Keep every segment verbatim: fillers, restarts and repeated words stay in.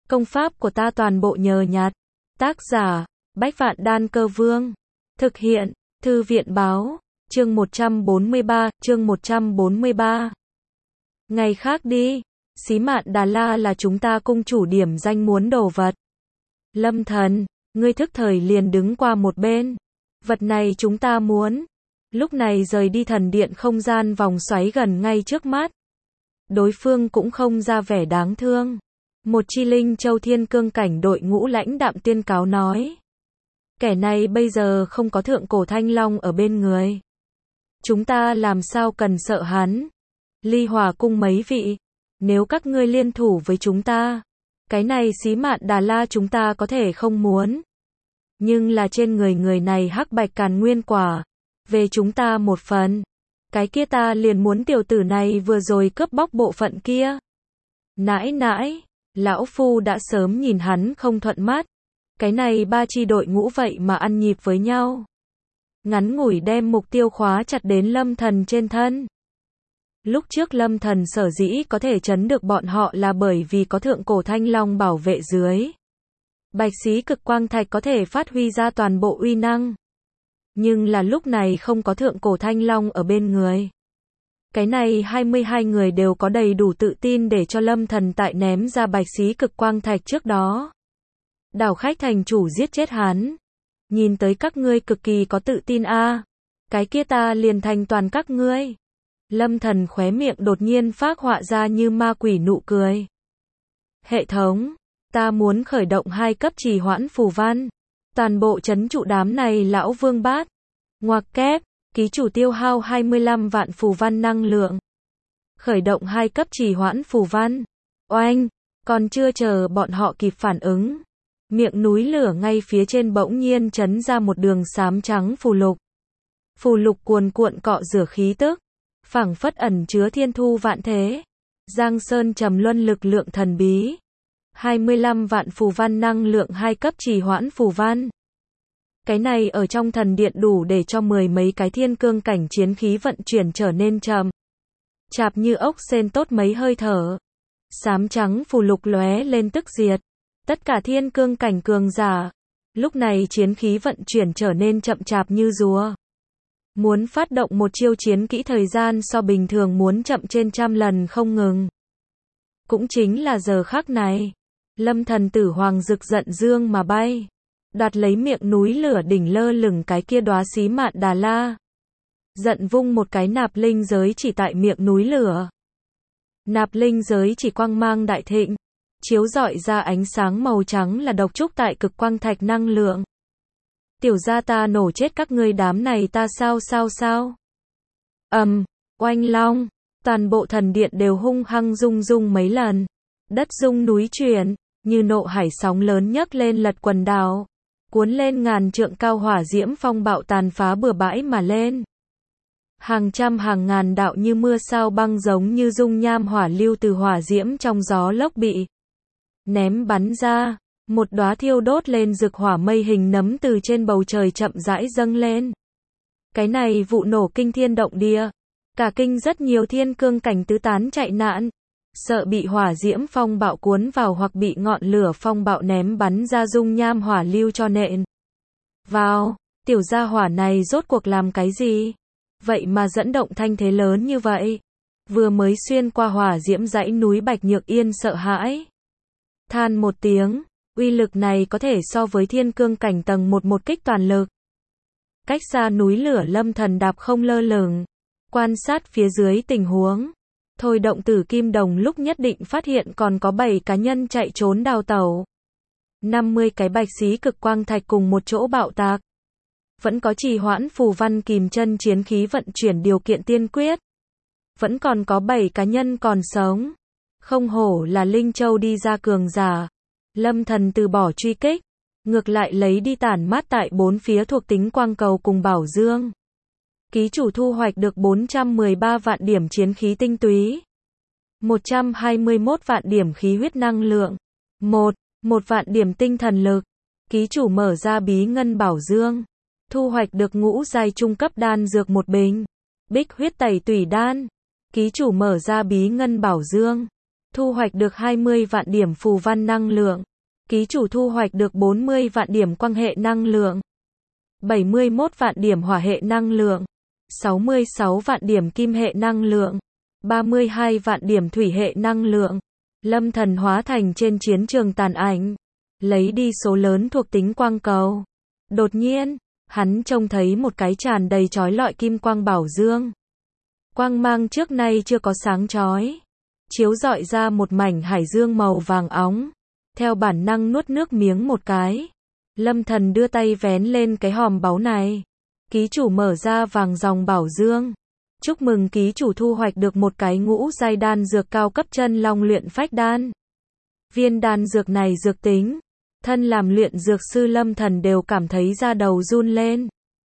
Công pháp của ta toàn bộ nhờ nhặt. Tác giả, Bách Vạn Đan Cơ Vương. Thực hiện, Thư viện Báo. Chương một trăm bốn mươi ba, chương một trăm bốn mươi ba. Ngày khác đi, Xí Mạn Đà La là chúng ta cung chủ điểm danh muốn đồ vật. Lâm Thần, ngươi thức thời liền đứng qua một bên. Vật này chúng ta muốn. Lúc này rời đi thần điện không gian vòng xoáy gần ngay trước mắt. Đối phương cũng không ra vẻ đáng thương. Một chi linh châu thiên cương cảnh đội ngũ lãnh đạm tuyên cáo nói. Kẻ này bây giờ không có thượng cổ thanh long ở bên người. Chúng ta làm sao cần sợ hắn. Ly Hỏa cung mấy vị. Nếu các ngươi liên thủ với chúng ta. Cái này Xí Mạn Đà La chúng ta có thể không muốn. Nhưng là trên người người này hắc bạch càn nguyên quả. Về chúng ta một phần. Cái kia ta liền muốn tiểu tử này vừa rồi cướp bóc bộ phận kia. Nãi nãi. Lão Phu đã sớm nhìn hắn không thuận mắt. Cái này ba chi đội ngũ vậy mà ăn nhịp với nhau. Ngắn ngủi đem mục tiêu khóa chặt đến Lâm Thần trên thân. Lúc trước Lâm Thần sở dĩ có thể chấn được bọn họ là bởi vì có thượng cổ thanh long bảo vệ dưới. Bạch xí cực quang thạch có thể phát huy ra toàn bộ uy năng. Nhưng là lúc này không có thượng cổ thanh long ở bên người. Cái này hai mươi hai người đều có đầy đủ tự tin để cho Lâm Thần tại ném ra bạch xí cực quang thạch trước đó. Đảo khách thành chủ giết chết hắn. Nhìn tới các ngươi cực kỳ có tự tin a. À. Cái kia ta liền thành toàn các ngươi. Lâm Thần khóe miệng đột nhiên phác họa ra như ma quỷ nụ cười. Hệ thống, ta muốn khởi động hai cấp trì hoãn phù văn. Toàn bộ trấn trụ đám này lão vương bát. Ngoặc kép, ký chủ tiêu hao hai mươi lăm vạn phù văn năng lượng. Khởi động hai cấp trì hoãn phù văn. Oanh, còn chưa chờ bọn họ kịp phản ứng. Miệng núi lửa ngay phía trên bỗng nhiên chấn ra một đường xám trắng phù lục. Phù lục cuồn cuộn cọ rửa khí tức. Phảng phất ẩn chứa thiên thu vạn thế. Giang Sơn trầm luân lực lượng thần bí. hai mươi lăm vạn phù văn năng lượng hai cấp trì hoãn phù văn. Cái này ở trong thần điện đủ để cho mười mấy cái thiên cương cảnh chiến khí vận chuyển trở nên chậm. Chạp như ốc sên tốt mấy hơi thở. Xám trắng phù lục lóe lên tức diệt. Tất cả thiên cương cảnh cường giả. Lúc này chiến khí vận chuyển trở nên chậm chạp như rùa. Muốn phát động một chiêu chiến kỹ thời gian so bình thường muốn chậm trên trăm lần không ngừng. Cũng chính là giờ khắc này. Lâm Thần tử hoàng rực giận dương mà bay. Đoạt lấy miệng núi lửa đỉnh lơ lửng cái kia đóa Xí Mạn Đà La. Giận vung một cái nạp linh giới chỉ tại miệng núi lửa. Nạp linh giới chỉ quang mang đại thịnh. Chiếu rọi ra ánh sáng màu trắng là độc trúc tại cực quang thạch năng lượng. Tiểu gia ta nổ chết các ngươi đám này ta sao sao sao. Ầm, um, oanh long, toàn bộ thần điện đều hung hăng rung rung mấy lần. Đất rung núi chuyển, như nộ hải sóng lớn nhấc lên lật quần đảo. Cuốn lên ngàn trượng cao hỏa diễm phong bạo tàn phá bừa bãi mà lên. Hàng trăm hàng ngàn đạo như mưa sao băng giống như dung nham hỏa lưu từ hỏa diễm trong gió lốc bị ném bắn ra. Một đóa thiêu đốt lên rực hỏa mây hình nấm từ trên bầu trời chậm rãi dâng lên. Cái này vụ nổ kinh thiên động địa. Cả kinh rất nhiều thiên cương cảnh tứ tán chạy nạn. Sợ bị hỏa diễm phong bạo cuốn vào hoặc bị ngọn lửa phong bạo ném bắn ra dung nham hỏa lưu cho nện vào. Tiểu gia hỏa này rốt cuộc làm cái gì? Vậy mà dẫn động thanh thế lớn như vậy. Vừa mới xuyên qua hỏa diễm dãy núi Bạch Nhược Yên sợ hãi. Than một tiếng. Uy lực này có thể so với thiên cương cảnh tầng một một kích toàn lực. Cách xa núi lửa Lâm Thần đạp không lơ lửng. Quan sát phía dưới tình huống. Thôi động tử kim đồng lúc nhất định phát hiện còn có bảy cá nhân chạy trốn đào tẩu. năm mươi cái bạch xí cực quang thạch cùng một chỗ bạo tạc. Vẫn có trì hoãn phù văn kìm chân chiến khí vận chuyển điều kiện tiên quyết. Vẫn còn có bảy cá nhân còn sống. Không hổ là Linh Châu đi ra cường giả. Lâm Thần từ bỏ truy kích. Ngược lại lấy đi tản mát tại bốn phía thuộc tính quang cầu cùng bảo dương. Ký chủ thu hoạch được bốn trăm mười ba vạn điểm chiến khí tinh túy. một trăm hai mươi mốt vạn điểm khí huyết năng lượng. một. một vạn điểm tinh thần lực. Ký chủ mở ra bí ngân bảo dương. Thu hoạch được ngũ giai trung cấp đan dược một bình. Bích huyết tẩy tủy đan. Ký chủ mở ra bí ngân bảo dương. thu hoạch được hai mươi vạn điểm phù văn năng lượng. Ký chủ thu hoạch được bốn mươi vạn điểm quang hệ năng lượng, bảy mươi mốt vạn điểm hỏa hệ năng lượng, sáu mươi sáu vạn điểm kim hệ năng lượng, ba mươi hai vạn điểm thủy hệ năng lượng. Lâm Thần hóa thành trên chiến trường tàn ảnh, lấy đi số lớn thuộc tính quang cầu. Đột nhiên, hắn trông thấy một cái tràn đầy chói lọi kim quang bảo dương. Quang mang trước nay chưa có sáng chói, chiếu rọi ra một mảnh hải dương màu vàng óng. Theo bản năng nuốt nước miếng một cái, Lâm Thần đưa tay vén lên cái hòm báu này. Ký chủ mở ra vàng dòng bảo dương. Chúc mừng ký chủ thu hoạch được một cái ngũ giai đan dược cao cấp chân long luyện phách đan. Viên đan dược này dược tính, thân làm luyện dược sư Lâm Thần đều cảm thấy da đầu run lên.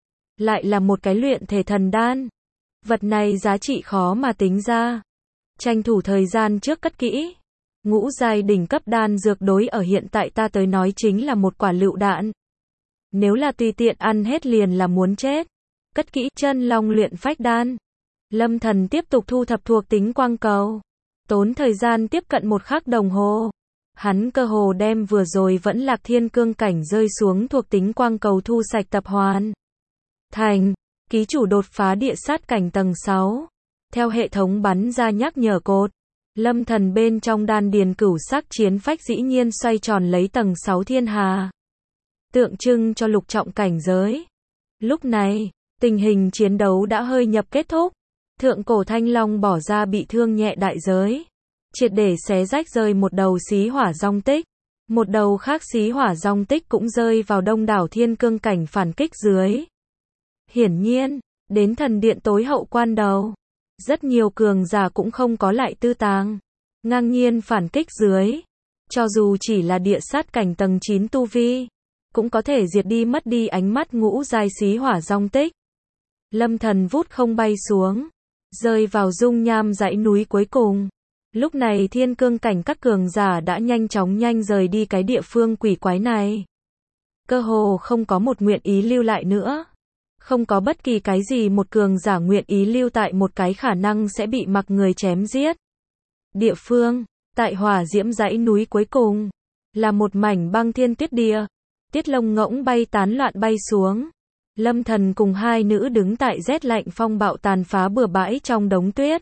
Lại là một cái luyện thể thần đan. Vật này giá trị khó mà tính ra. Tranh thủ thời gian trước cất kỹ. Ngũ giai đỉnh cấp đan dược đối ở hiện tại ta tới nói chính là một quả lựu đạn. Nếu là tùy tiện ăn hết liền là muốn chết. Cất kỹ chân long luyện phách đan. Lâm Thần tiếp tục thu thập thuộc tính quang cầu. Tốn thời gian tiếp cận một khắc đồng hồ. Hắn cơ hồ đem vừa rồi vẫn lạc thiên cương cảnh rơi xuống thuộc tính quang cầu thu sạch tập hoàn. Thành, ký chủ đột phá địa sát cảnh tầng sáu. Theo hệ thống bắn ra nhắc nhở code, Lâm Thần bên trong đan điền cửu sắc chiến phách dĩ nhiên xoay tròn lấy tầng sáu thiên hà, tượng trưng cho lục trọng cảnh giới. Lúc này, tình hình chiến đấu đã hơi nhập kết thúc. Thượng cổ thanh long bỏ ra bị thương nhẹ đại giới, triệt để xé rách rơi một đầu xí hỏa dòng tích. Một đầu khác xí hỏa dòng tích cũng rơi vào đông đảo thiên cương cảnh phản kích dưới. Hiển nhiên, đến thần điện tối hậu quan đầu, rất nhiều cường giả cũng không có lại tư tàng, ngang nhiên phản kích dưới. Cho dù chỉ là địa sát cảnh tầng chín tu vi, cũng có thể diệt đi mất đi ánh mắt ngũ giai xí hỏa dòng tích. Lâm Thần vút không bay xuống, rơi vào dung nham dãy núi cuối cùng. Lúc này thiên cương cảnh các cường giả đã nhanh chóng nhanh rời đi cái địa phương quỷ quái này. Cơ hồ không có một nguyện ý lưu lại nữa. Không có bất kỳ cái gì một cường giả nguyện ý lưu tại một cái khả năng sẽ bị mặc người chém giết. Địa phương, tại hỏa diễm dãy núi cuối cùng, là một mảnh băng thiên tuyết địa. Tiết lông ngỗng bay tán loạn bay xuống. Lâm Thần cùng hai nữ đứng tại rét lạnh phong bạo tàn phá bừa bãi trong đống tuyết.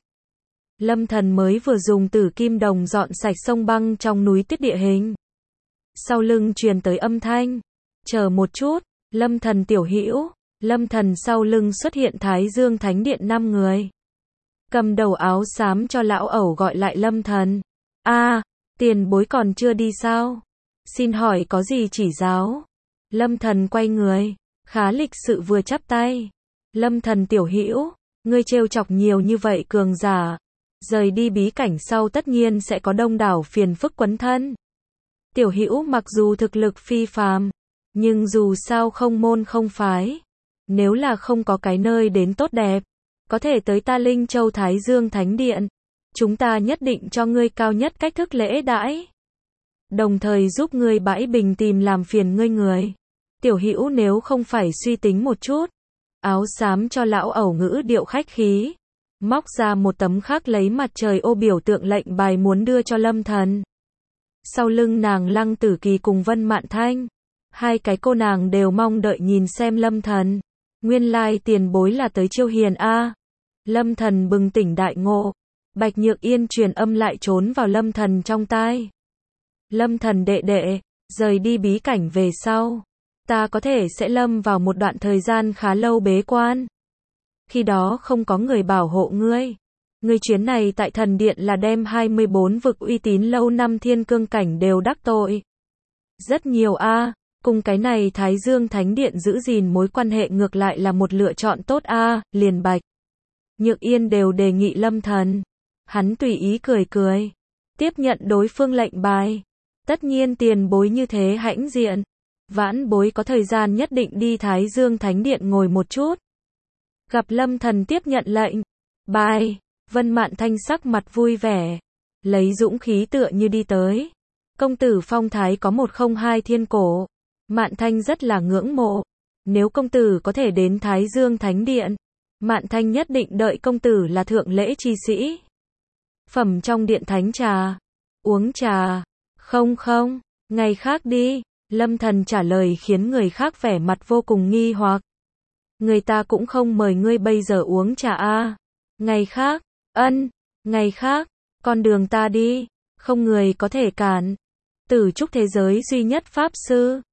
Lâm Thần mới vừa dùng tử kim đồng dọn sạch sông băng trong núi tuyết địa hình. Sau lưng truyền tới âm thanh. Chờ một chút, Lâm Thần tiểu hữu. Lâm Thần sau lưng xuất hiện Thái Dương Thánh Điện năm người. Cầm đầu áo xám cho lão ẩu gọi lại Lâm Thần. A, tiền bối còn chưa đi sao? Xin hỏi có gì chỉ giáo? Lâm Thần quay người, khá lịch sự vừa chắp tay. Lâm Thần tiểu hữu, ngươi trêu chọc nhiều như vậy cường giả, rời đi bí cảnh sau tất nhiên sẽ có đông đảo phiền phức quấn thân. Tiểu hữu mặc dù thực lực phi phàm, nhưng dù sao không môn không phái. Nếu là không có cái nơi đến tốt đẹp, có thể tới ta Linh Châu Thái Dương Thánh Điện. Chúng ta nhất định cho ngươi cao nhất cách thức lễ đãi. Đồng thời giúp ngươi bãi bình tìm làm phiền ngươi người. Tiểu hữu nếu không phải suy tính một chút. Áo xám cho lão ẩu ngữ điệu khách khí. Móc ra một tấm khắc lấy mặt trời ô biểu tượng lệnh bài muốn đưa cho Lâm Thần. Sau lưng nàng Lăng Tử Kỳ cùng Vân Mạn Thanh. Hai cái cô nàng đều mong đợi nhìn xem Lâm Thần. Nguyên lai tiền bối là tới chiêu hiền a. Lâm Thần bừng tỉnh đại ngộ. Bạch Nhược Yên truyền âm lại trốn vào Lâm Thần trong tai. Lâm Thần đệ đệ, rời đi bí cảnh về sau, ta có thể sẽ lâm vào một đoạn thời gian khá lâu bế quan. Khi đó không có người bảo hộ ngươi. Ngươi chuyến này tại thần điện là đem hai mươi bốn vực uy tín lâu năm thiên cương cảnh đều đắc tội. Rất nhiều a, cùng cái này Thái Dương Thánh Điện giữ gìn mối quan hệ ngược lại là một lựa chọn tốt a, liền Bạch Nhược Yên đều đề nghị Lâm Thần. Hắn tùy ý cười cười, tiếp nhận đối phương lệnh bài. Tất nhiên tiền bối như thế hãnh diện, vãn bối có thời gian nhất định đi Thái Dương Thánh Điện ngồi một chút. Gặp Lâm Thần tiếp nhận lệnh bài, Vân Mạn Thanh sắc mặt vui vẻ, lấy dũng khí tựa như đi tới. Công tử phong thái có một không hai thiên cổ, Mạn Thanh rất là ngưỡng mộ. Nếu công tử có thể đến Thái Dương Thánh Điện, Mạn Thanh nhất định đợi công tử là thượng lễ chi sĩ. Phẩm trong điện thánh trà, Uống trà. Không không, ngày khác đi. Lâm Thần trả lời khiến người khác vẻ mặt vô cùng nghi hoặc. Người ta cũng không mời ngươi bây giờ uống trà a. Ngày khác, ân, ngày khác, con đường ta đi, không người có thể cản. Tử trúc thế giới duy nhất pháp sư.